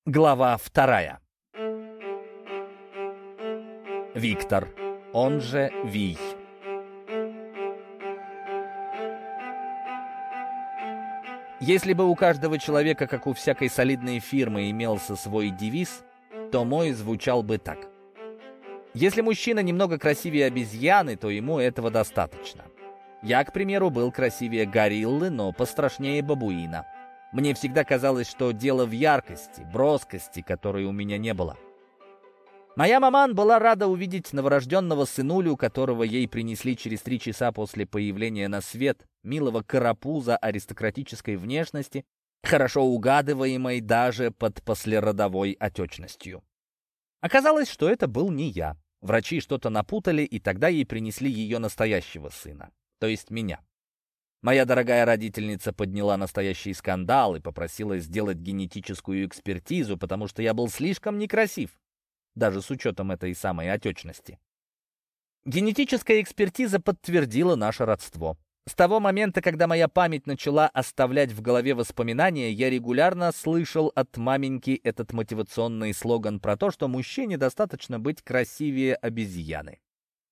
Глава 2. Виктор, он же Вий. Если бы у каждого человека, как у всякой солидной фирмы, имелся свой девиз, то мой звучал бы так. Если мужчина немного красивее обезьяны, то ему этого достаточно. Я, к примеру, был красивее гориллы, но пострашнее бабуина. Мне всегда казалось, что дело в яркости, броскости, которой у меня не было. Моя маман была рада увидеть новорожденного сынулю, которого ей принесли через 3 часа после появления на свет, милого карапуза аристократической внешности, хорошо угадываемой даже под послеродовой отечностью. Оказалось, что это был не я. Врачи что-то напутали, и тогда ей принесли ее настоящего сына, то есть меня. Моя дорогая родительница подняла настоящий скандал и попросила сделать генетическую экспертизу, потому что я был слишком некрасив, даже с учетом этой самой отечности. Генетическая экспертиза подтвердила наше родство. С того момента, когда моя память начала оставлять в голове воспоминания, я регулярно слышал от маменьки этот мотивационный слоган про то, что мужчине достаточно быть красивее обезьяны.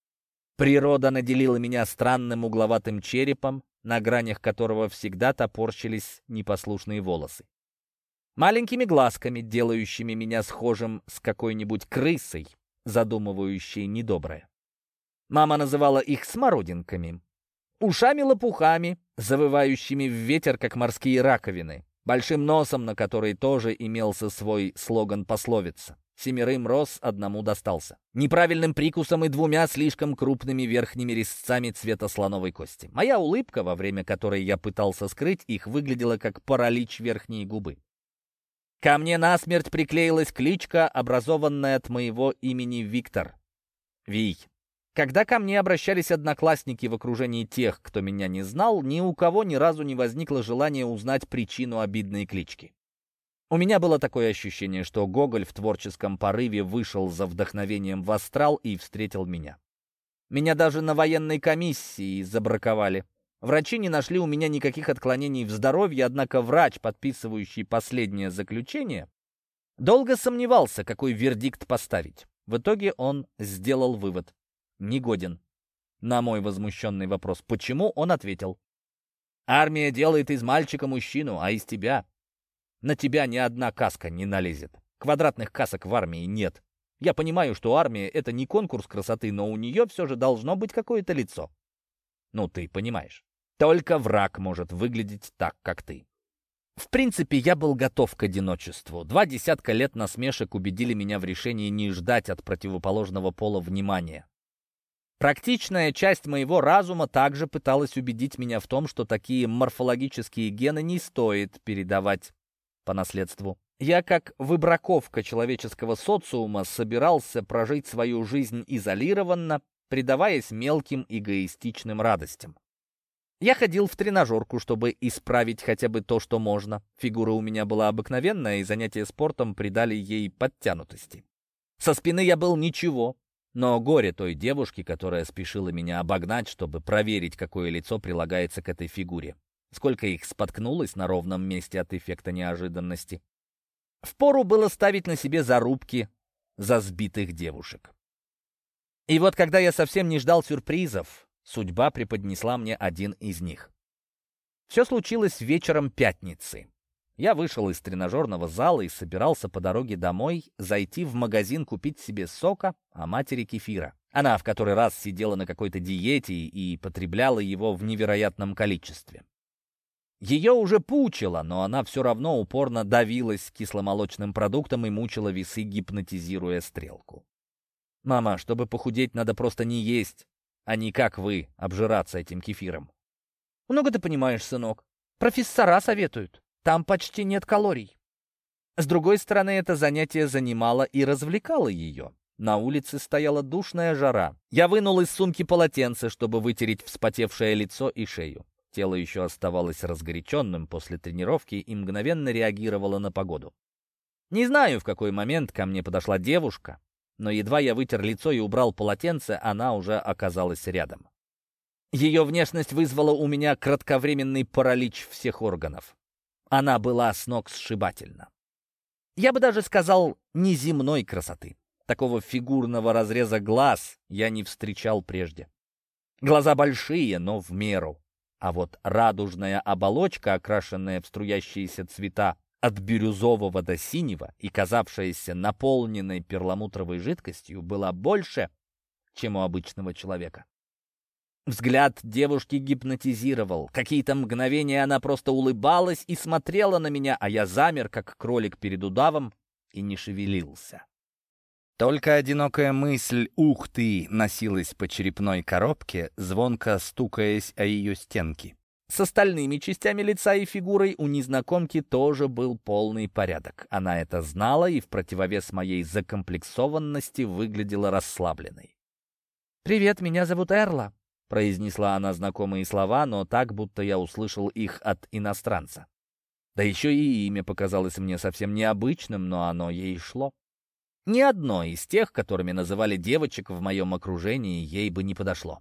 Природа наделила меня странным угловатым черепом, на гранях которого всегда топорщились непослушные волосы. Маленькими глазками, делающими меня схожим с какой-нибудь крысой, задумывающей недоброе. Мама называла их смородинками. Ушами-лопухами, завывающими в ветер, как морские раковины. Большим носом, на который тоже имелся свой слоган-пословица. 7 рос, 1 достался. Неправильным прикусом и 2 слишком крупными верхними резцами цвета слоновой кости. Моя улыбка, во время которой я пытался скрыть их, выглядела как паралич верхней губы. Ко мне насмерть приклеилась кличка, образованная от моего имени Виктор. Вий. Когда ко мне обращались одноклассники в окружении тех, кто меня не знал, ни у кого ни разу не возникло желания узнать причину обидной клички. У меня было такое ощущение, что Гоголь в творческом порыве вышел за вдохновением в астрал и встретил меня. Меня даже на военной комиссии забраковали. Врачи не нашли у меня никаких отклонений в здоровье, однако врач, подписывающий последнее заключение, долго сомневался, какой вердикт поставить. В итоге он сделал вывод: негоден. На мой возмущенный вопрос «почему?» он ответил: «Армия делает из мальчика мужчину, а из тебя... На тебя ни одна каска не налезет. Квадратных касок в армии нет. Я понимаю, что армия — это не конкурс красоты, но у нее все же должно быть какое-то лицо. Ну, ты понимаешь. Только враг может выглядеть так, как ты». В принципе, я был готов к одиночеству. 2 десятка лет насмешек убедили меня в решении не ждать от противоположного пола внимания. Практичная часть моего разума также пыталась убедить меня в том, что такие морфологические гены не стоит передавать по наследству. Я, как выбраковка человеческого социума, собирался прожить свою жизнь изолированно, предаваясь мелким эгоистичным радостям. Я ходил в тренажерку, чтобы исправить хотя бы то, что можно. Фигура у меня была обыкновенная, и занятия спортом придали ей подтянутости. Со спины я был ничего, но горе той девушки, которая спешила меня обогнать, чтобы проверить, какое лицо прилагается к этой фигуре. Сколько их споткнулось на ровном месте от эффекта неожиданности. Впору было ставить на себе зарубки за сбитых девушек. И вот когда я совсем не ждал сюрпризов, судьба преподнесла мне один из них. Все случилось вечером пятницы. Я вышел из тренажерного зала и собирался по дороге домой зайти в магазин купить себе сока, а матери кефира. Она в который раз сидела на какой-то диете и потребляла его в невероятном количестве. Ее уже пучило, но она все равно упорно давилась кисломолочным продуктом и мучила весы, гипнотизируя стрелку. «Мама, чтобы похудеть, надо просто не есть, а не как вы, обжираться этим кефиром». «Много ты понимаешь, сынок. Профессора советуют. Там почти нет калорий». С другой стороны, это занятие занимало и развлекало ее. На улице стояла душная жара. Я вынул из сумки полотенце, чтобы вытереть вспотевшее лицо и шею. Тело еще оставалось разгоряченным после тренировки и мгновенно реагировало на погоду. Не знаю, в какой момент ко мне подошла девушка, но едва я вытер лицо и убрал полотенце, она уже оказалась рядом. Ее внешность вызвала у меня кратковременный паралич всех органов. Она была сногсшибательна. Я бы даже сказал, неземной красоты. Такого фигурного разреза глаз я не встречал прежде. Глаза большие, но в меру. А вот радужная оболочка, окрашенная в струящиеся цвета от бирюзового до синего и казавшаяся наполненной перламутровой жидкостью, была больше, чем у обычного человека. Взгляд девушки гипнотизировал. Какие-то мгновения она просто улыбалась и смотрела на меня, а я замер, как кролик перед удавом, и не шевелился. Только одинокая мысль «Ух ты!» носилась по черепной коробке, звонко стукаясь о ее стенки. С остальными частями лица и фигурой у незнакомки тоже был полный порядок. Она это знала и в противовес моей закомплексованности выглядела расслабленной. «Привет, меня зовут Эрла», — произнесла она знакомые слова, но так, будто я услышал их от иностранца. Да еще и имя показалось мне совсем необычным, но оно ей шло. Ни одно из тех, которыми называли девочек в моем окружении, ей бы не подошло.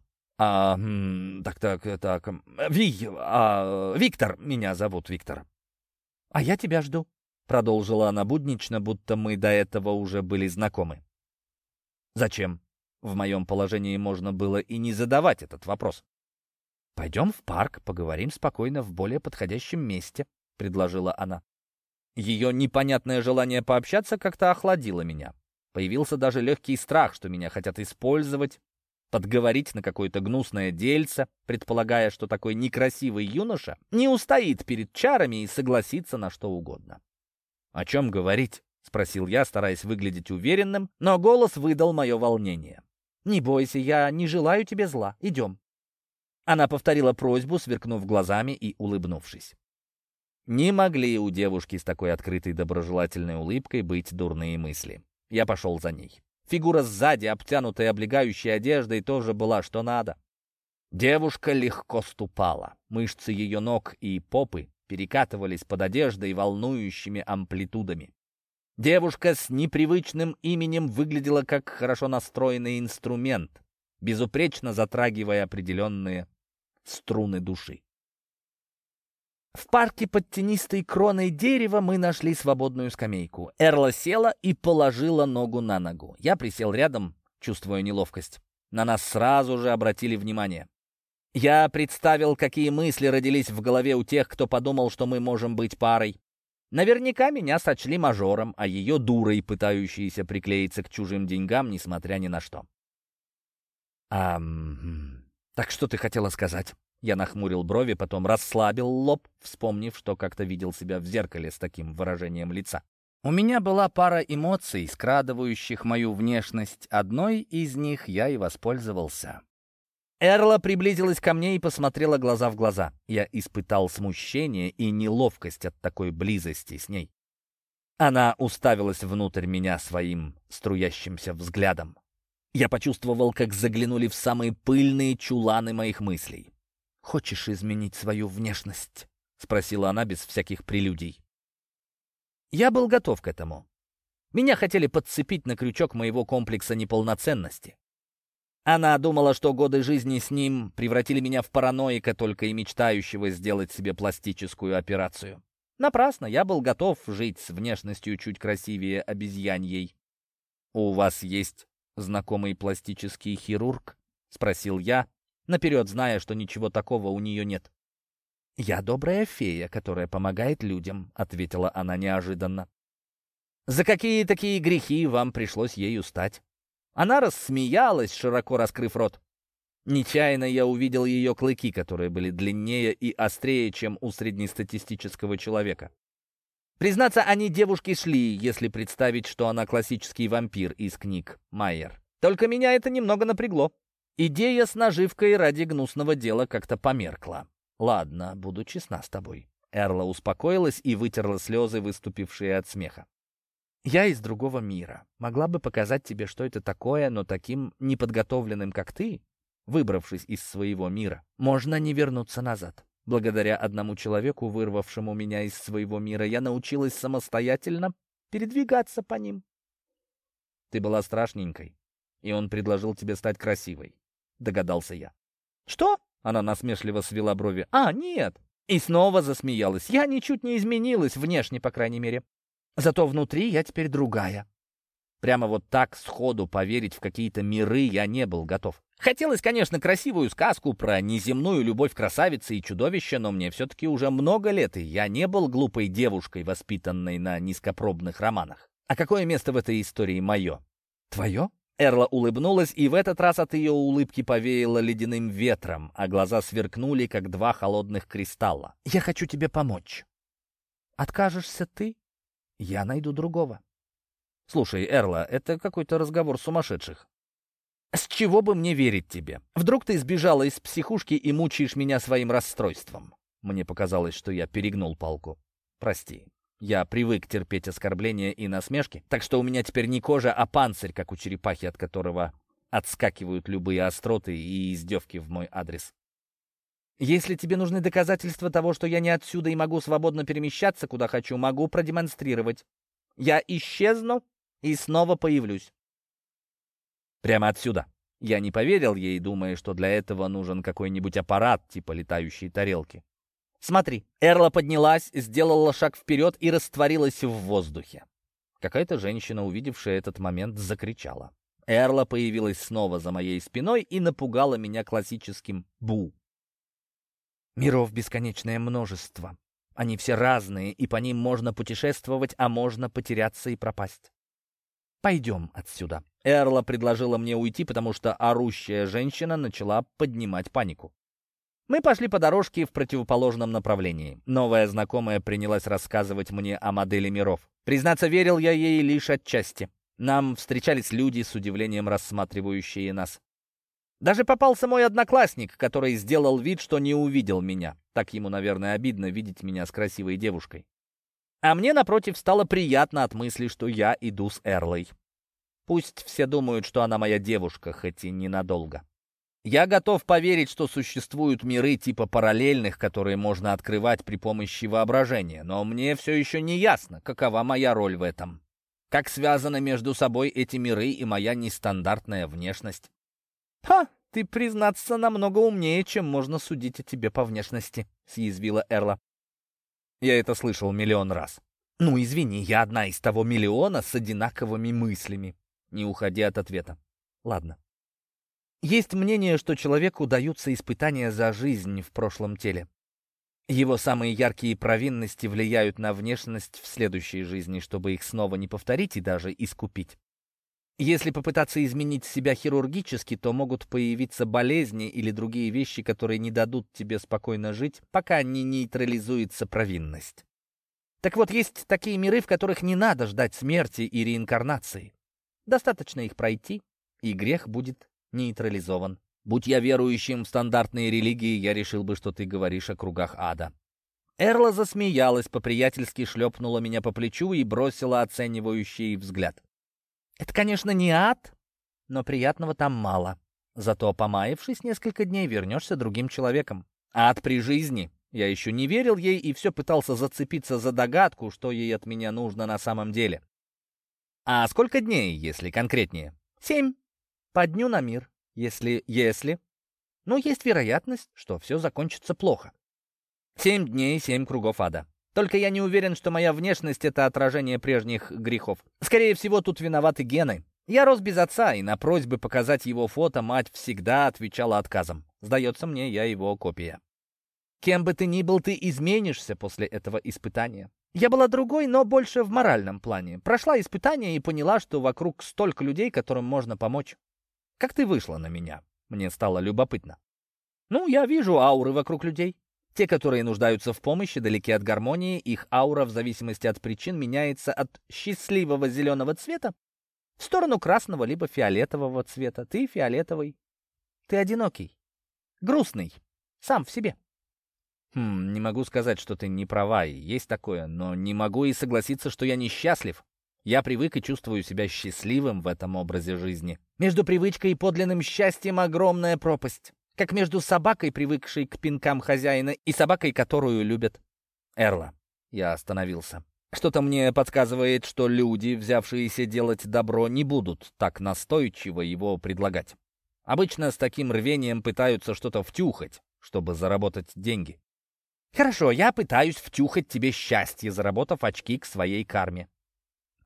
Виктор, меня зовут Виктор. А я тебя жду, продолжила она буднично, будто мы до этого уже были знакомы. Зачем? В моем положении можно было и не задавать этот вопрос. Пойдем в парк, поговорим спокойно в более подходящем месте, предложила она. Ее непонятное желание пообщаться как-то охладило меня. Появился даже легкий страх, что меня хотят использовать, подговорить на какое-то гнусное дельце, предполагая, что такой некрасивый юноша не устоит перед чарами и согласится на что угодно. «О чем говорить?» — спросил я, стараясь выглядеть уверенным, но голос выдал мое волнение. «Не бойся, я не желаю тебе зла. Идем». Она повторила просьбу, сверкнув глазами и улыбнувшись. Не могли у девушки с такой открытой доброжелательной улыбкой быть дурные мысли. Я пошел за ней. Фигура сзади, обтянутая облегающей одеждой, тоже была что надо. Девушка легко ступала. Мышцы ее ног и попы перекатывались под одеждой волнующими амплитудами. Девушка с непривычным именем выглядела как хорошо настроенный инструмент, безупречно затрагивая определенные струны души. В парке под тенистой кроной дерева мы нашли свободную скамейку. Эрла села и положила ногу на ногу. Я присел рядом, чувствуя неловкость. На нас сразу же обратили внимание. Я представил, какие мысли родились в голове у тех, кто подумал, что мы можем быть парой. Наверняка меня сочли мажором, а ее дурой, пытающейся приклеиться к чужим деньгам, несмотря ни на что. Так что ты хотела сказать?» Я нахмурил брови, потом расслабил лоб, вспомнив, что как-то видел себя в зеркале с таким выражением лица. У меня была пара эмоций, скрадывающих мою внешность. Одной из них я и воспользовался. Эрла приблизилась ко мне и посмотрела глаза в глаза. Я испытал смущение и неловкость от такой близости с ней. Она уставилась внутрь меня своим струящимся взглядом. Я почувствовал, как заглянули в самые пыльные чуланы моих мыслей. «Хочешь изменить свою внешность?» — спросила она без всяких прелюдий. Я был готов к этому. Меня хотели подцепить на крючок моего комплекса неполноценности. Она думала, что годы жизни с ним превратили меня в параноика, только и мечтающего сделать себе пластическую операцию. Напрасно, я был готов жить с внешностью чуть красивее обезьяньей. «У вас есть знакомый пластический хирург?» — спросил я, наперед зная, что ничего такого у нее нет. «Я добрая фея, которая помогает людям», — ответила она неожиданно. «За какие такие грехи вам пришлось ею стать?» Она рассмеялась, широко раскрыв рот. Нечаянно я увидел ее клыки, которые были длиннее и острее, чем у среднестатистического человека. Признаться, они девушке шли, если представить, что она классический вампир из книг Майер. Только меня это немного напрягло. Идея с наживкой ради гнусного дела как-то померкла. «Ладно, буду честна с тобой». Эрла успокоилась и вытерла слезы, выступившие от смеха. «Я из другого мира. Могла бы показать тебе, что это такое, но таким неподготовленным, как ты, выбравшись из своего мира, можно не вернуться назад. Благодаря одному человеку, вырвавшему меня из своего мира, я научилась самостоятельно передвигаться по ним. Ты была страшненькой, и он предложил тебе стать красивой», — догадался я. «Что?» — она насмешливо свела брови. «Нет!» И снова засмеялась. «Я ничуть не изменилась, внешне, по крайней мере. Зато внутри я теперь другая. Прямо вот так сходу поверить в какие-то миры я не был готов. Хотелось, конечно, красивую сказку про неземную любовь красавицы и чудовища, но мне все-таки уже много лет, и я не был глупой девушкой, воспитанной на низкопробных романах. А какое место в этой истории мое? Твое? Эрла улыбнулась, и в этот раз от ее улыбки повеяло ледяным ветром, а глаза сверкнули, как два холодных кристалла. «Я хочу тебе помочь. Откажешься ты? Я найду другого». «Слушай, Эрла, это какой-то разговор сумасшедших. С чего бы мне верить тебе? Вдруг ты сбежала из психушки и мучаешь меня своим расстройством?» Мне показалось, что я перегнул палку. «Прости. Я привык терпеть оскорбления и насмешки, так что у меня теперь не кожа, а панцирь, как у черепахи, от которого отскакивают любые остроты и издевки в мой адрес. Если тебе нужны доказательства того, что я не отсюда и могу свободно перемещаться, куда хочу, могу продемонстрировать. Я исчезну и снова появлюсь. Прямо отсюда». Я не поверил ей, думая, что для этого нужен какой-нибудь аппарат, типа летающей тарелки. «Смотри». Эрла поднялась, сделала шаг вперед и растворилась в воздухе. Какая-то женщина, увидевшая этот момент, закричала. Эрла появилась снова за моей спиной и напугала меня классическим «бу». Миров бесконечное множество. Они все разные, и по ним можно путешествовать, а можно потеряться и пропасть. Пойдем отсюда. Эрла предложила мне уйти, потому что орущая женщина начала поднимать панику. Мы пошли по дорожке в противоположном направлении. Новая знакомая принялась рассказывать мне о модели миров. Признаться, верил я ей лишь отчасти. Нам встречались люди, с удивлением рассматривающие нас. Даже попался мой одноклассник, который сделал вид, что не увидел меня. Так ему, наверное, обидно видеть меня с красивой девушкой. А мне, напротив, стало приятно от мысли, что я иду с Эрлой. Пусть все думают, что она моя девушка, хоть и ненадолго. Я готов поверить, что существуют миры типа параллельных, которые можно открывать при помощи воображения, но мне все еще не ясно, какова моя роль в этом. Как связаны между собой эти миры и моя нестандартная внешность? «Ха, ты, признаться, намного умнее, чем можно судить о тебе по внешности», — съязвила Эрла. Я это слышал миллион раз. «Ну, извини, я одна из того миллиона с одинаковыми мыслями». Не уходи от ответа. Ладно. Есть мнение, что человеку даются испытания за жизнь в прошлом теле. Его самые яркие провинности влияют на внешность в следующей жизни, чтобы их снова не повторить и даже искупить. Если попытаться изменить себя хирургически, то могут появиться болезни или другие вещи, которые не дадут тебе спокойно жить, пока не нейтрализуется провинность. Так вот, есть такие миры, в которых не надо ждать смерти и реинкарнации. Достаточно их пройти, и грех будет нейтрализован. Будь я верующим в стандартные религии, я решил бы, что ты говоришь о кругах ада. Эрла засмеялась, по-приятельски шлепнула меня по плечу и бросила оценивающий взгляд. Это, конечно, не ад, но приятного там мало. Зато, помаявшись несколько дней, вернешься другим человеком. Ад при жизни. Я еще не верил ей и все пытался зацепиться за догадку, что ей от меня нужно на самом деле. А сколько дней, если конкретнее? 7. По дню на мир. Если... Ну, есть вероятность, что все закончится плохо. 7 дней, 7 кругов ада. Только я не уверен, что моя внешность — это отражение прежних грехов. Скорее всего, тут виноваты гены. Я рос без отца, и на просьбы показать его фото мать всегда отвечала отказом. Сдается мне, я его копия. Кем бы ты ни был, ты изменишься после этого испытания. Я была другой, но больше в моральном плане. Прошла испытание и поняла, что вокруг столько людей, которым можно помочь. Как ты вышла на меня? Мне стало любопытно. Ну, я вижу ауры вокруг людей. Те, которые нуждаются в помощи, далеки от гармонии, их аура в зависимости от причин меняется от счастливого зеленого цвета в сторону красного либо фиолетового цвета. Ты фиолетовый. Ты одинокий. Грустный. Сам в себе. Не могу сказать, что ты не права, и есть такое, но не могу и согласиться, что я несчастлив. Я привык и чувствую себя счастливым в этом образе жизни. Между привычкой и подлинным счастьем огромная пропасть. Как между собакой, привыкшей к пинкам хозяина, и собакой, которую любят. Эрла. Я остановился. Что-то мне подсказывает, что люди, взявшиеся делать добро, не будут так настойчиво его предлагать. Обычно с таким рвением пытаются что-то втюхать, чтобы заработать деньги. Хорошо, я пытаюсь втюхать тебе счастье, заработав очки к своей карме.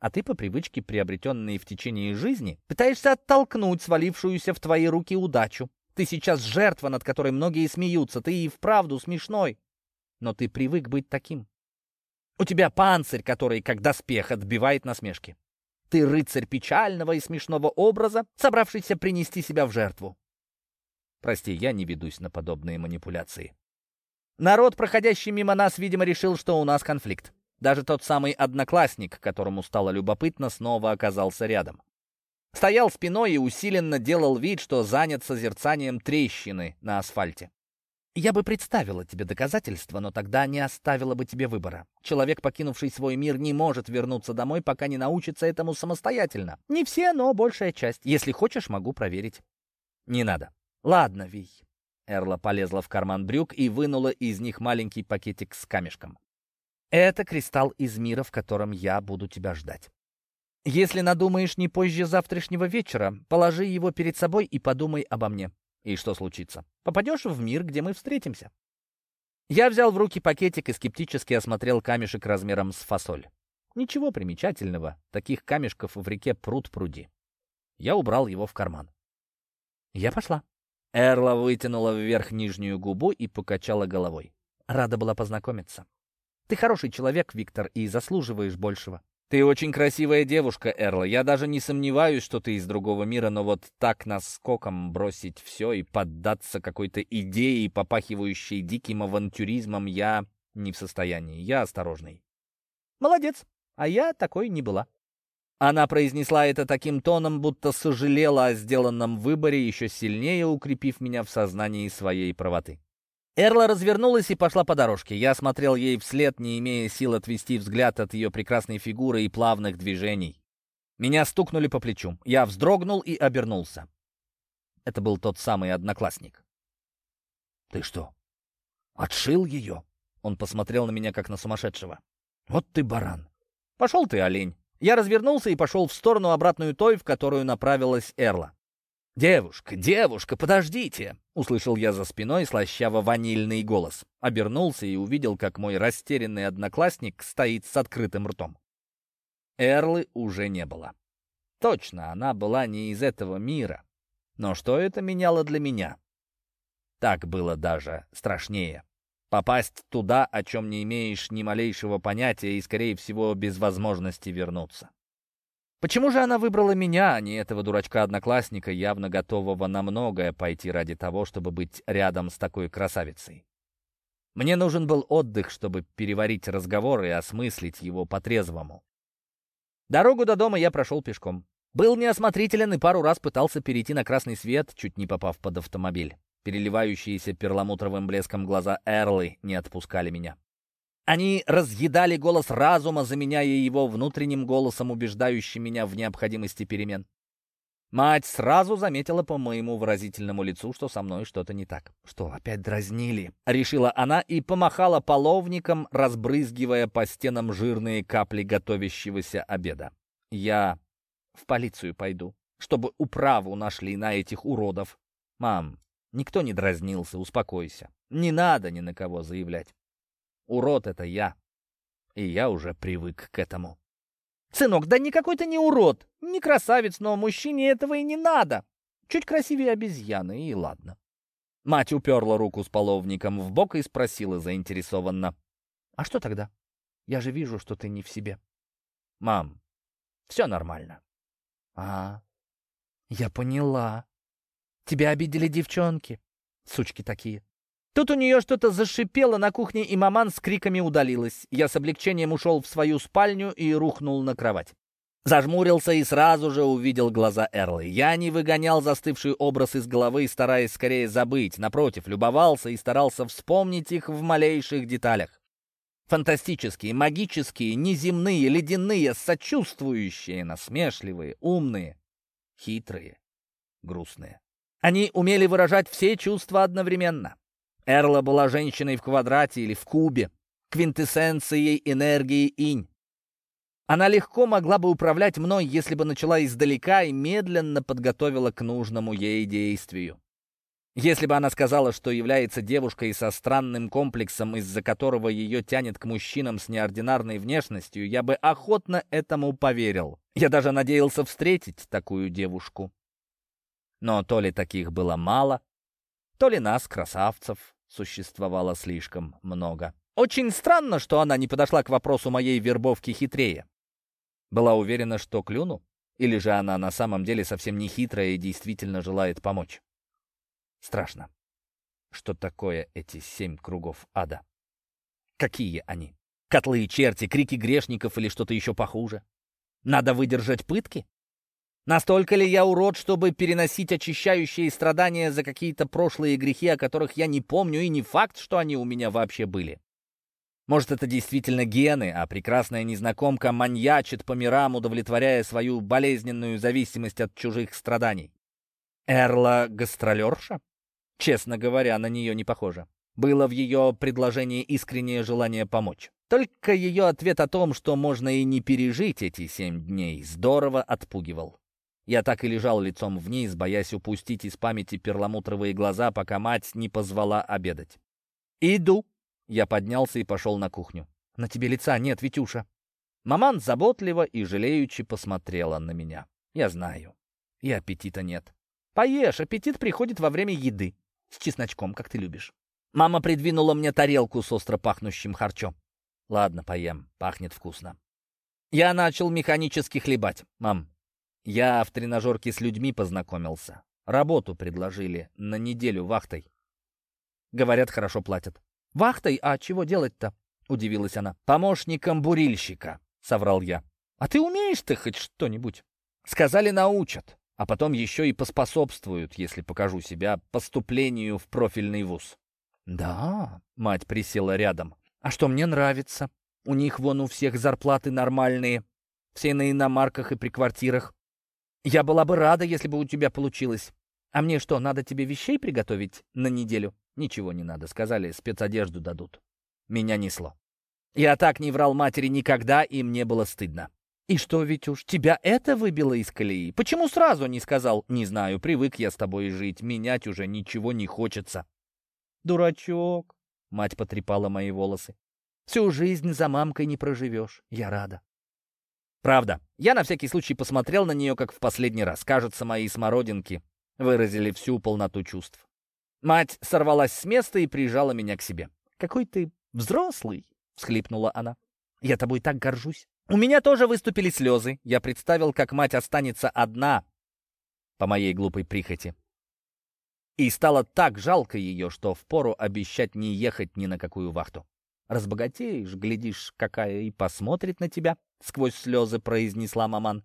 А ты по привычке, приобретенной в течение жизни, пытаешься оттолкнуть свалившуюся в твои руки удачу. Ты сейчас жертва, над которой многие смеются. Ты и вправду смешной. Но ты привык быть таким. У тебя панцирь, который, как доспех, отбивает насмешки. Ты рыцарь печального и смешного образа, собравшийся принести себя в жертву. Прости, я не ведусь на подобные манипуляции. Народ, проходящий мимо нас, видимо, решил, что у нас конфликт. Даже тот самый одноклассник, которому стало любопытно, снова оказался рядом. Стоял спиной и усиленно делал вид, что занят созерцанием трещины на асфальте. Я бы представила тебе доказательства, но тогда не оставила бы тебе выбора. Человек, покинувший свой мир, не может вернуться домой, пока не научится этому самостоятельно. Не все, но большая часть. Если хочешь, могу проверить. Не надо. Ладно, Вий. Эрла полезла в карман брюк и вынула из них маленький пакетик с камешком. Это кристалл из мира, в котором я буду тебя ждать. Если надумаешь не позже завтрашнего вечера, положи его перед собой и подумай обо мне. И что случится? Попадешь в мир, где мы встретимся. Я взял в руки пакетик и скептически осмотрел камешек размером с фасоль. Ничего примечательного, таких камешков в реке пруд-пруди. Я убрал его в карман. Я пошла. Эрла вытянула вверх нижнюю губу и покачала головой. Рада была познакомиться. Ты хороший человек, Виктор, и заслуживаешь большего. Ты очень красивая девушка, Эрла. Я даже не сомневаюсь, что ты из другого мира, но вот так наскоком бросить все и поддаться какой-то идее, попахивающей диким авантюризмом, я не в состоянии. Я осторожный. Молодец, а я такой не была. Она произнесла это таким тоном, будто сожалела о сделанном выборе, еще сильнее укрепив меня в сознании своей правоты. Эрла развернулась и пошла по дорожке. Я смотрел ей вслед, не имея сил отвести взгляд от ее прекрасной фигуры и плавных движений. Меня стукнули по плечу. Я вздрогнул и обернулся. Это был тот самый одноклассник. «Ты что, отшил ее?» Он посмотрел на меня, как на сумасшедшего. «Вот ты баран!» «Пошел ты, олень!» Я развернулся и пошел в сторону, обратную той, в которую направилась Эрла. «Девушка, девушка, подождите!» — услышал я за спиной слащаво-ванильный голос. Обернулся и увидел, как мой растерянный одноклассник стоит с открытым ртом. Эрлы уже не было. Точно, она была не из этого мира. Но что это меняло для меня? Так было даже страшнее. Попасть туда, о чем не имеешь ни малейшего понятия и, скорее всего, без возможности вернуться. Почему же она выбрала меня, а не этого дурачка-одноклассника, явно готового на многое пойти ради того, чтобы быть рядом с такой красавицей? Мне нужен был отдых, чтобы переварить разговор и осмыслить его по-трезвому. Дорогу до дома я прошел пешком. Был неосмотрителен и пару раз пытался перейти на красный свет, чуть не попав под автомобиль. Переливающиеся перламутровым блеском глаза Эрлы не отпускали меня. Они разъедали голос разума, заменяя его внутренним голосом, убеждающим меня в необходимости перемен. Мать сразу заметила по моему выразительному лицу, что со мной что-то не так. «Что, опять дразнили?» — решила она и помахала половником, разбрызгивая по стенам жирные капли готовящегося обеда. «Я в полицию пойду, чтобы управу нашли на этих уродов». «Мам, никто не дразнился, успокойся. Не надо ни на кого заявлять. Урод — это я, и я уже привык к этому». «Сынок, да никакой ты не урод, не красавец, но мужчине этого и не надо. Чуть красивее обезьяны, и ладно». Мать уперла руку с половником в бок и спросила заинтересованно: «А что тогда? Я же вижу, что ты не в себе». «Мам, все нормально». «А, я поняла. Тебя обидели девчонки, сучки такие». Тут у нее что-то зашипело на кухне, и маман с криками удалилась. Я с облегчением ушел в свою спальню и рухнул на кровать. Зажмурился и сразу же увидел глаза Эрлы. Я не выгонял застывший образ из головы, стараясь скорее забыть. Напротив, любовался и старался вспомнить их в малейших деталях. Фантастические, магические, неземные, ледяные, сочувствующие, насмешливые, умные, хитрые, грустные. Они умели выражать все чувства одновременно. Эрла была женщиной в квадрате или в кубе, квинтэссенцией энергии инь. Она легко могла бы управлять мной, если бы начала издалека и медленно подготовила к нужному ей действию. Если бы она сказала, что является девушкой со странным комплексом, из-за которого ее тянет к мужчинам с неординарной внешностью, я бы охотно этому поверил. Я даже надеялся встретить такую девушку. Но то ли таких было мало, то ли нас, красавцев, существовало слишком много. Очень странно, что она не подошла к вопросу моей вербовки хитрее. Была уверена, что клюну? Или же она на самом деле совсем не хитрая и действительно желает помочь? Страшно. Что такое эти 7 кругов ада? Какие они? Котлы и черти, крики грешников или что-то еще похуже? Надо выдержать пытки? Настолько ли я урод, чтобы переносить очищающие страдания за какие-то прошлые грехи, о которых я не помню, и не факт, что они у меня вообще были? Может, это действительно гены, а прекрасная незнакомка маньячит по мирам, удовлетворяя свою болезненную зависимость от чужих страданий? Эрла гастролерша? Честно говоря, на нее не похоже. Было в ее предложении искреннее желание помочь. Только ее ответ о том, что можно и не пережить эти 7 дней, здорово отпугивал. Я так и лежал лицом вниз, боясь упустить из памяти перламутровые глаза, пока мать не позвала обедать. «Иду!» Я поднялся и пошел на кухню. «На тебе лица нет, Витюша!» Маман заботливо и жалеючи посмотрела на меня. «Я знаю. И аппетита нет. Поешь, аппетит приходит во время еды. С чесночком, как ты любишь». Мама придвинула мне тарелку с остро пахнущим харчом. «Ладно, поем. Пахнет вкусно». Я начал механически хлебать. «Мам, я в тренажерке с людьми познакомился. Работу предложили на неделю вахтой. Говорят, хорошо платят». «Вахтой? А чего делать-то?» — удивилась она. «Помощником бурильщика», — соврал я. «А ты умеешь-то хоть что-нибудь?» «Сказали, научат, а потом еще и поспособствуют, если покажу себя, поступлению в профильный вуз». «Да», — мать присела рядом. «А что мне нравится? У них вон у всех зарплаты нормальные, все на иномарках и при квартирах. Я была бы рада, если бы у тебя получилось. А мне что, надо тебе вещей приготовить на неделю?» «Ничего не надо», — сказали, спецодежду дадут. Меня несло. Я так не врал матери никогда, и мне было стыдно. «И что, Витюш, тебя это выбило из колеи? Почему сразу не сказал?» «Не знаю, привык я с тобой жить, менять уже ничего не хочется». «Дурачок», — мать потрепала мои волосы. «Всю жизнь за мамкой не проживешь. Я рада». Правда, я на всякий случай посмотрел на нее, как в последний раз. Кажется, мои смородинки выразили всю полноту чувств. Мать сорвалась с места и прижала меня к себе. «Какой ты взрослый!» — всхлипнула она. «Я тобой так горжусь». У меня тоже выступили слезы. Я представил, как мать останется одна по моей глупой прихоти. И стало так жалко ее, что впору обещать не ехать ни на какую вахту. «Разбогатеешь, глядишь, какая и посмотрит на тебя», — сквозь слезы произнесла маман.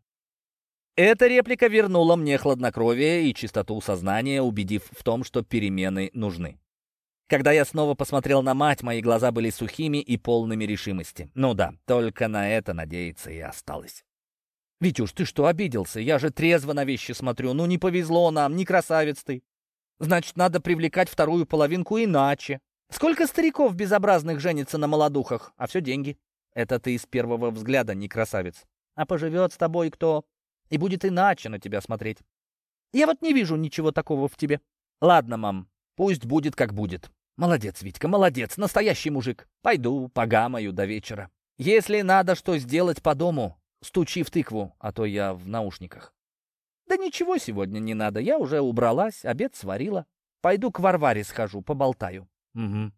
Эта реплика вернула мне хладнокровие и чистоту сознания, убедив в том, что перемены нужны. Когда я снова посмотрел на мать, мои глаза были сухими и полными решимости. Ну да, только на это надеяться и осталось. «Витюш, ты что, обиделся? Я же трезво на вещи смотрю. Ну не повезло нам, не красавец ты. Значит, надо привлекать вторую половинку иначе. Сколько стариков безобразных женится на молодухах, а все деньги. Это ты с первого взгляда не красавец. А поживет с тобой кто, и будет иначе на тебя смотреть. Я вот не вижу ничего такого в тебе». «Ладно, мам, пусть будет как будет». «Молодец, Витька, молодец, настоящий мужик. Пойду погамаю до вечера. Если надо что сделать по дому, стучи в тыкву, а то я в наушниках». «Да ничего сегодня не надо, я уже убралась, обед сварила. Пойду к Варваре схожу, поболтаю». «Угу».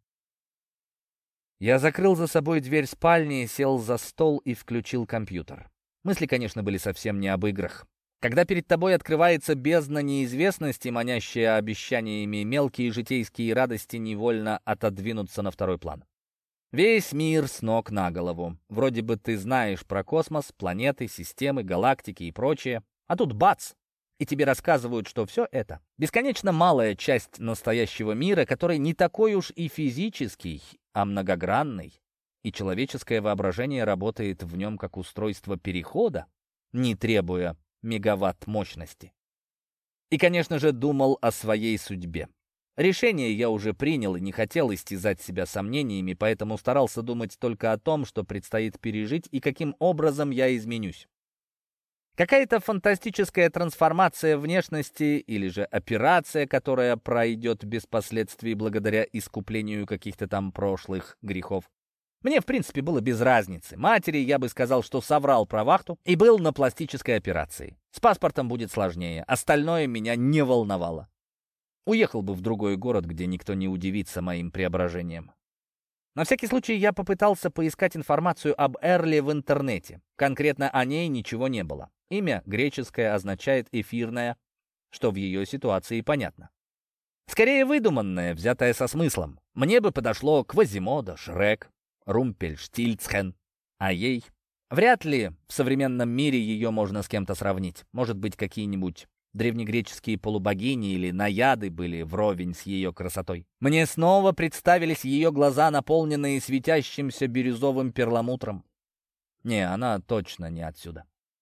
Я закрыл за собой дверь спальни, сел за стол и включил компьютер. Мысли, конечно, были совсем не об играх. Когда перед тобой открывается бездна неизвестности, манящая обещаниями, мелкие житейские радости невольно отодвинутся на второй план. Весь мир с ног на голову. Вроде бы ты знаешь про космос, планеты, системы, галактики и прочее, а тут бац! И тебе рассказывают, что все это — бесконечно малая часть настоящего мира, который не такой уж и физический, а многогранный. И человеческое воображение работает в нем как устройство перехода, не требуя мегаватт мощности. И, конечно же, думал о своей судьбе. Решение я уже принял и не хотел истязать себя сомнениями, поэтому старался думать только о том, что предстоит пережить и каким образом я изменюсь. Какая-то фантастическая трансформация внешности или же операция, которая пройдет без последствий благодаря искуплению каких-то там прошлых грехов. Мне, в принципе, было без разницы. Матери я бы сказал, что соврал про вахту и был на пластической операции. С паспортом будет сложнее, остальное меня не волновало. Уехал бы в другой город, где никто не удивится моим преображением. На всякий случай я попытался поискать информацию об Эрли в интернете. Конкретно о ней ничего не было. Имя греческое означает «эфирная», что в ее ситуации понятно. Скорее выдуманное, взятое со смыслом. Мне бы подошло Квазимода, Шрек, Румпельштильцхен, а ей... Вряд ли в современном мире ее можно с кем-то сравнить. Может быть, какие-нибудь древнегреческие полубогини или наяды были вровень с ее красотой. Мне снова представились ее глаза, наполненные светящимся бирюзовым перламутром. Не, она точно не отсюда.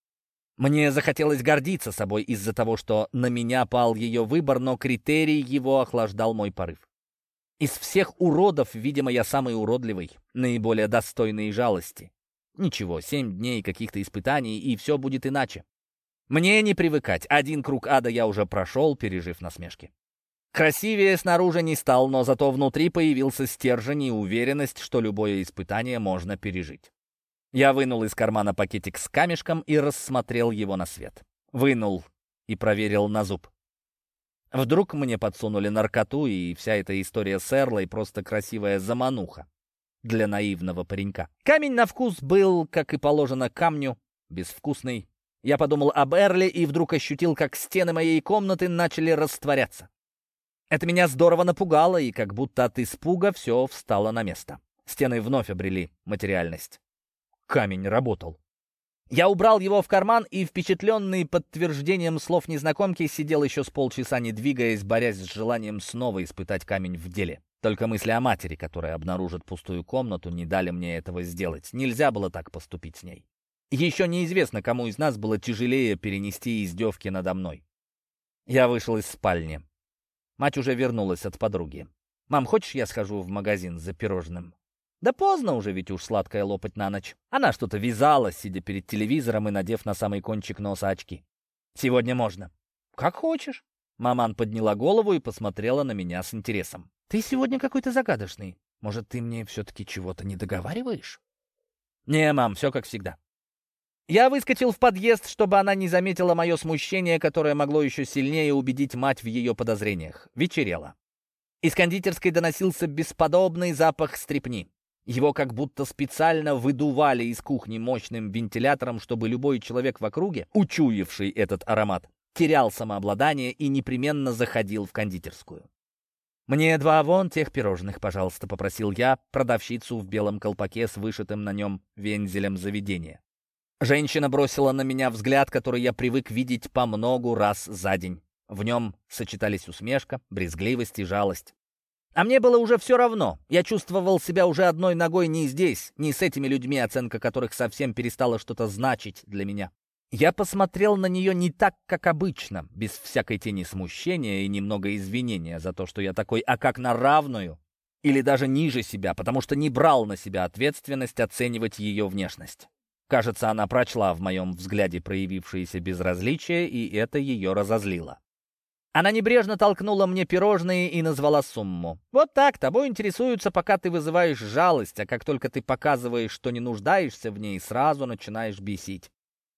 Мне захотелось гордиться собой из-за того, что на меня пал ее выбор, но критерий его охлаждал мой порыв. Из всех уродов, видимо, я самый уродливый, наиболее достойный жалости. Ничего, 7 дней каких-то испытаний, и все будет иначе. Мне не привыкать. Один круг ада я уже прошел, пережив насмешки. Красивее снаружи не стал, но зато внутри появился стержень и уверенность, что любое испытание можно пережить. Я вынул из кармана пакетик с камешком и рассмотрел его на свет. Вынул и проверил на зуб. Вдруг мне подсунули наркоту, и вся эта история с Эрлой просто красивая замануха для наивного паренька. Камень на вкус был, как и положено камню, безвкусный. Я подумал об Эрли и вдруг ощутил, как стены моей комнаты начали растворяться. Это меня здорово напугало, и как будто от испуга все встало на место. Стены вновь обрели материальность. Камень работал. Я убрал его в карман и, впечатленный подтверждением слов незнакомки, сидел еще с полчаса, не двигаясь, борясь с желанием снова испытать камень в деле. Только мысли о матери, которая обнаружит пустую комнату, не дали мне этого сделать. Нельзя было так поступить с ней. Еще неизвестно, кому из нас было тяжелее перенести издевки надо мной. Я вышел из спальни. Мать уже вернулась от подруги. «Мам, хочешь, я схожу в магазин за пирожным?» «Да поздно уже, ведь уж сладкое лопать на ночь». Она что-то вязала, сидя перед телевизором и надев на самый кончик носа очки. «Сегодня можно». «Как хочешь». Маман подняла голову и посмотрела на меня с интересом. «Ты сегодня какой-то загадочный. Может, ты мне все-таки чего-то не договариваешь?» «Не, мам, все как всегда». Я выскочил в подъезд, чтобы она не заметила мое смущение, которое могло еще сильнее убедить мать в ее подозрениях. Вечерело. Из кондитерской доносился бесподобный запах стрепни. Его как будто специально выдували из кухни мощным вентилятором, чтобы любой человек в округе, учуявший этот аромат, терял самообладание и непременно заходил в кондитерскую. «Мне 2 вон тех пирожных, пожалуйста», — попросил я продавщицу в белом колпаке с вышитым на нем вензелем заведения. Женщина бросила на меня взгляд, который я привык видеть по многу раз за день. В нем сочетались усмешка, брезгливость и жалость. А мне было уже все равно. Я чувствовал себя уже одной ногой не здесь, не с этими людьми, оценка которых совсем перестала что-то значить для меня. Я посмотрел на нее не так, как обычно, без всякой тени смущения и немного извинения за то, что я такой, а как на равную или даже ниже себя, потому что не брал на себя ответственность оценивать ее внешность. Кажется, она прочла в моем взгляде проявившееся безразличие, и это ее разозлило. Она небрежно толкнула мне пирожные и назвала сумму. «Вот так, тобой интересуются, пока ты вызываешь жалость, а как только ты показываешь, что не нуждаешься в ней, сразу начинаешь бесить».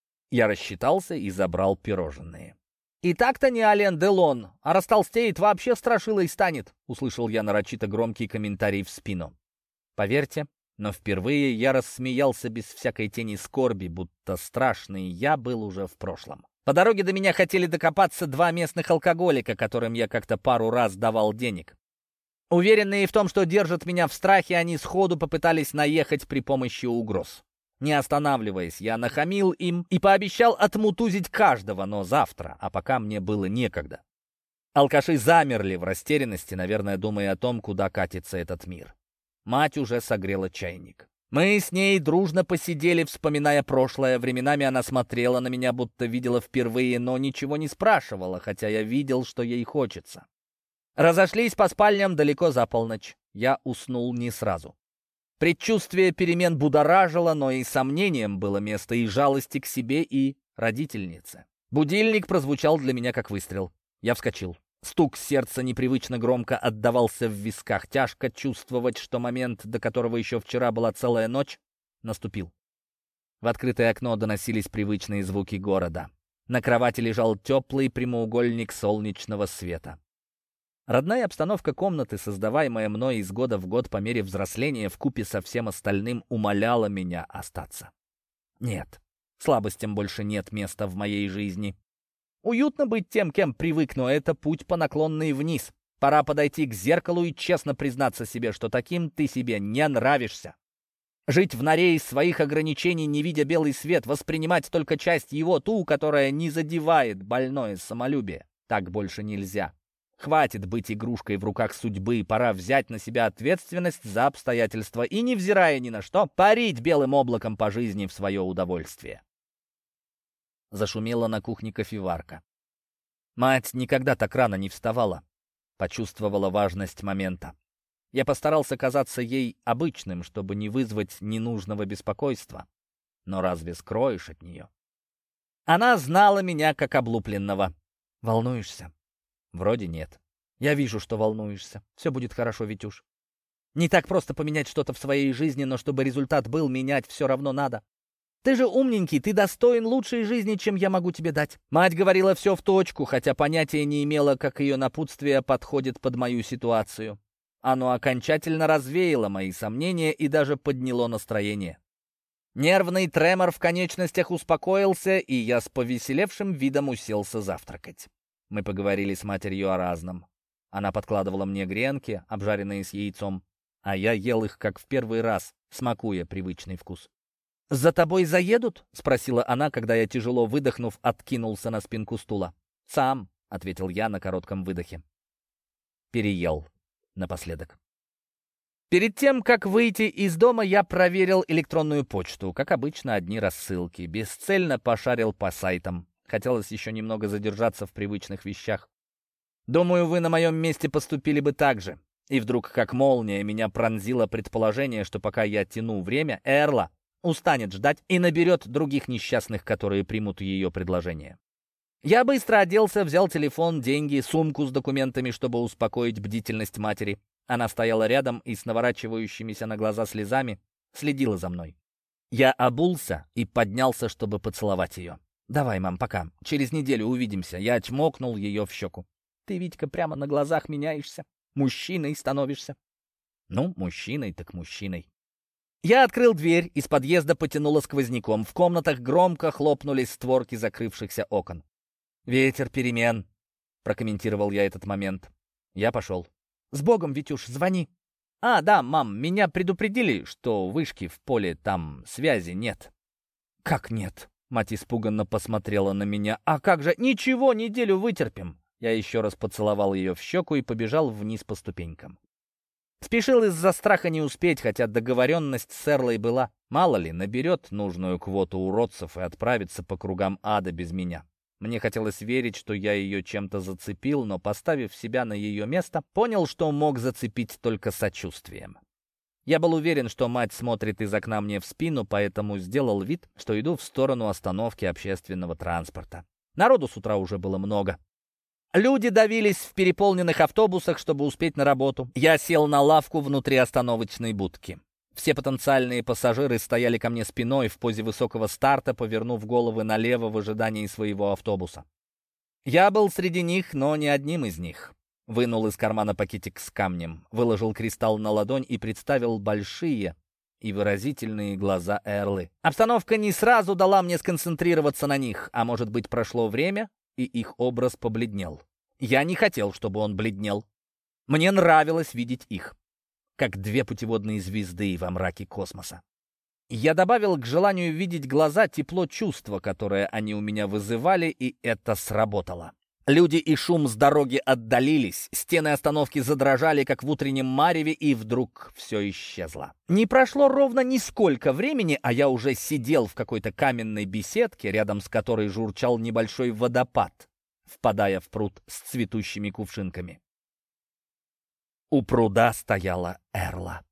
Я рассчитался и забрал пирожные. «И так-то не Ален Делон, а растолстеет, вообще страшилой станет», услышал я нарочито громкий комментарий в спину. Поверьте, но впервые я рассмеялся без всякой тени скорби, будто страшный я был уже в прошлом. По дороге до меня хотели докопаться 2 местных алкоголика, которым я как-то пару раз давал денег. Уверенные в том, что держат меня в страхе, они сходу попытались наехать при помощи угроз. Не останавливаясь, я нахамил им и пообещал отмутузить каждого, но завтра, а пока мне было некогда. Алкаши замерли в растерянности, наверное, думая о том, куда катится этот мир. Мать уже согрела чайник. Мы с ней дружно посидели, вспоминая прошлое. Временами она смотрела на меня, будто видела впервые, но ничего не спрашивала, хотя я видел, что ей хочется. Разошлись по спальням далеко за полночь. Я уснул не сразу. Предчувствие перемен будоражило, но и сомнением было место, и жалости к себе, и родительнице. Будильник прозвучал для меня как выстрел. Я вскочил. Стук сердца непривычно громко отдавался в висках. Тяжко чувствовать, что момент, до которого еще вчера была целая ночь, наступил. В открытое окно доносились привычные звуки города. На кровати лежал теплый прямоугольник солнечного света. Родная обстановка комнаты, создаваемая мной из года в год по мере взросления, вкупе со всем остальным умоляла меня остаться. Нет, слабостям больше нет места в моей жизни. Уютно быть тем, кем привык, но это путь по наклонной вниз. Пора подойти к зеркалу и честно признаться себе, что таким ты себе не нравишься. Жить в норе из своих ограничений, не видя белый свет, воспринимать только часть его, ту, которая не задевает больное самолюбие. Так больше нельзя. Хватит быть игрушкой в руках судьбы, пора взять на себя ответственность за обстоятельства и, невзирая ни на что, парить белым облаком по жизни в свое удовольствие. Зашумела на кухне кофеварка. Мать никогда так рано не вставала. Почувствовала важность момента. Я постарался казаться ей обычным, чтобы не вызвать ненужного беспокойства. Но разве скроешь от нее? Она знала меня как облупленного. «Волнуешься?» «Вроде нет». «Я вижу, что волнуешься. Все будет хорошо, Витюш. Не так просто поменять что-то в своей жизни, но чтобы результат был, менять все равно надо. Ты же умненький, ты достоин лучшей жизни, чем я могу тебе дать». Мать говорила все в точку, хотя понятия не имела, как ее напутствие подходит под мою ситуацию. Оно окончательно развеяло мои сомнения и даже подняло настроение. Нервный тремор в конечностях успокоился, и я с повеселевшим видом уселся завтракать. Мы поговорили с матерью о разном. Она подкладывала мне гренки, обжаренные с яйцом, а я ел их как в первый раз, смакуя привычный вкус. «За тобой заедут?» — спросила она, когда я, тяжело выдохнув, откинулся на спинку стула. «Сам», — ответил я на коротком выдохе. Переел напоследок. Перед тем, как выйти из дома, я проверил электронную почту. Как обычно, одни рассылки. Бесцельно пошарил по сайтам. Хотелось еще немного задержаться в привычных вещах. Думаю, вы на моем месте поступили бы так же. И вдруг, как молния, меня пронзило предположение, что пока я тяну время, Эрла устанет ждать и наберет других несчастных, которые примут ее предложение. Я быстро оделся, взял телефон, деньги, сумку с документами, чтобы успокоить бдительность матери. Она стояла рядом и с наворачивающимися на глаза слезами следила за мной. Я обулся и поднялся, чтобы поцеловать ее. «Давай, мам, пока. Через неделю увидимся». Я чмокнул ее в щеку. «Ты, Витька, прямо на глазах меняешься. Мужчиной становишься». «Ну, мужчиной так мужчиной». Я открыл дверь, из подъезда потянуло сквозняком. В комнатах громко хлопнулись створки закрывшихся окон. «Ветер перемен», — прокомментировал я этот момент. Я пошел. «С Богом, Витюш, звони». «А, да, мам, меня предупредили, что вышки в поле, там связи нет». «Как нет?» — мать испуганно посмотрела на меня. «А как же? Ничего, неделю вытерпим». Я еще раз поцеловал ее в щеку и побежал вниз по ступенькам. Спешил из-за страха не успеть, хотя договоренность с Эрлой была. Мало ли, наберет нужную квоту уродцев и отправится по кругам ада без меня. Мне хотелось верить, что я ее чем-то зацепил, но, поставив себя на ее место, понял, что мог зацепить только сочувствием. Я был уверен, что мать смотрит из окна мне в спину, поэтому сделал вид, что иду в сторону остановки общественного транспорта. Народу с утра уже было много. Люди давились в переполненных автобусах, чтобы успеть на работу. Я сел на лавку внутри остановочной будки. Все потенциальные пассажиры стояли ко мне спиной в позе высокого старта, повернув головы налево в ожидании своего автобуса. Я был среди них, но не одним из них. Вынул из кармана пакетик с камнем, выложил кристалл на ладонь и представил большие и выразительные глаза Эрлы. Обстановка не сразу дала мне сконцентрироваться на них, а может быть, прошло время, и их образ побледнел. Я не хотел, чтобы он бледнел. Мне нравилось видеть их, как две путеводные звезды во мраке космоса. Я добавил к желанию видеть глаза тепло чувства, которое они у меня вызывали, и это сработало. Люди и шум с дороги отдалились, стены остановки задрожали, как в утреннем мареве, и вдруг все исчезло. Не прошло ровно нисколько времени, а я уже сидел в какой-то каменной беседке, рядом с которой журчал небольшой водопад, впадая в пруд с цветущими кувшинками. У пруда стояла Эрла.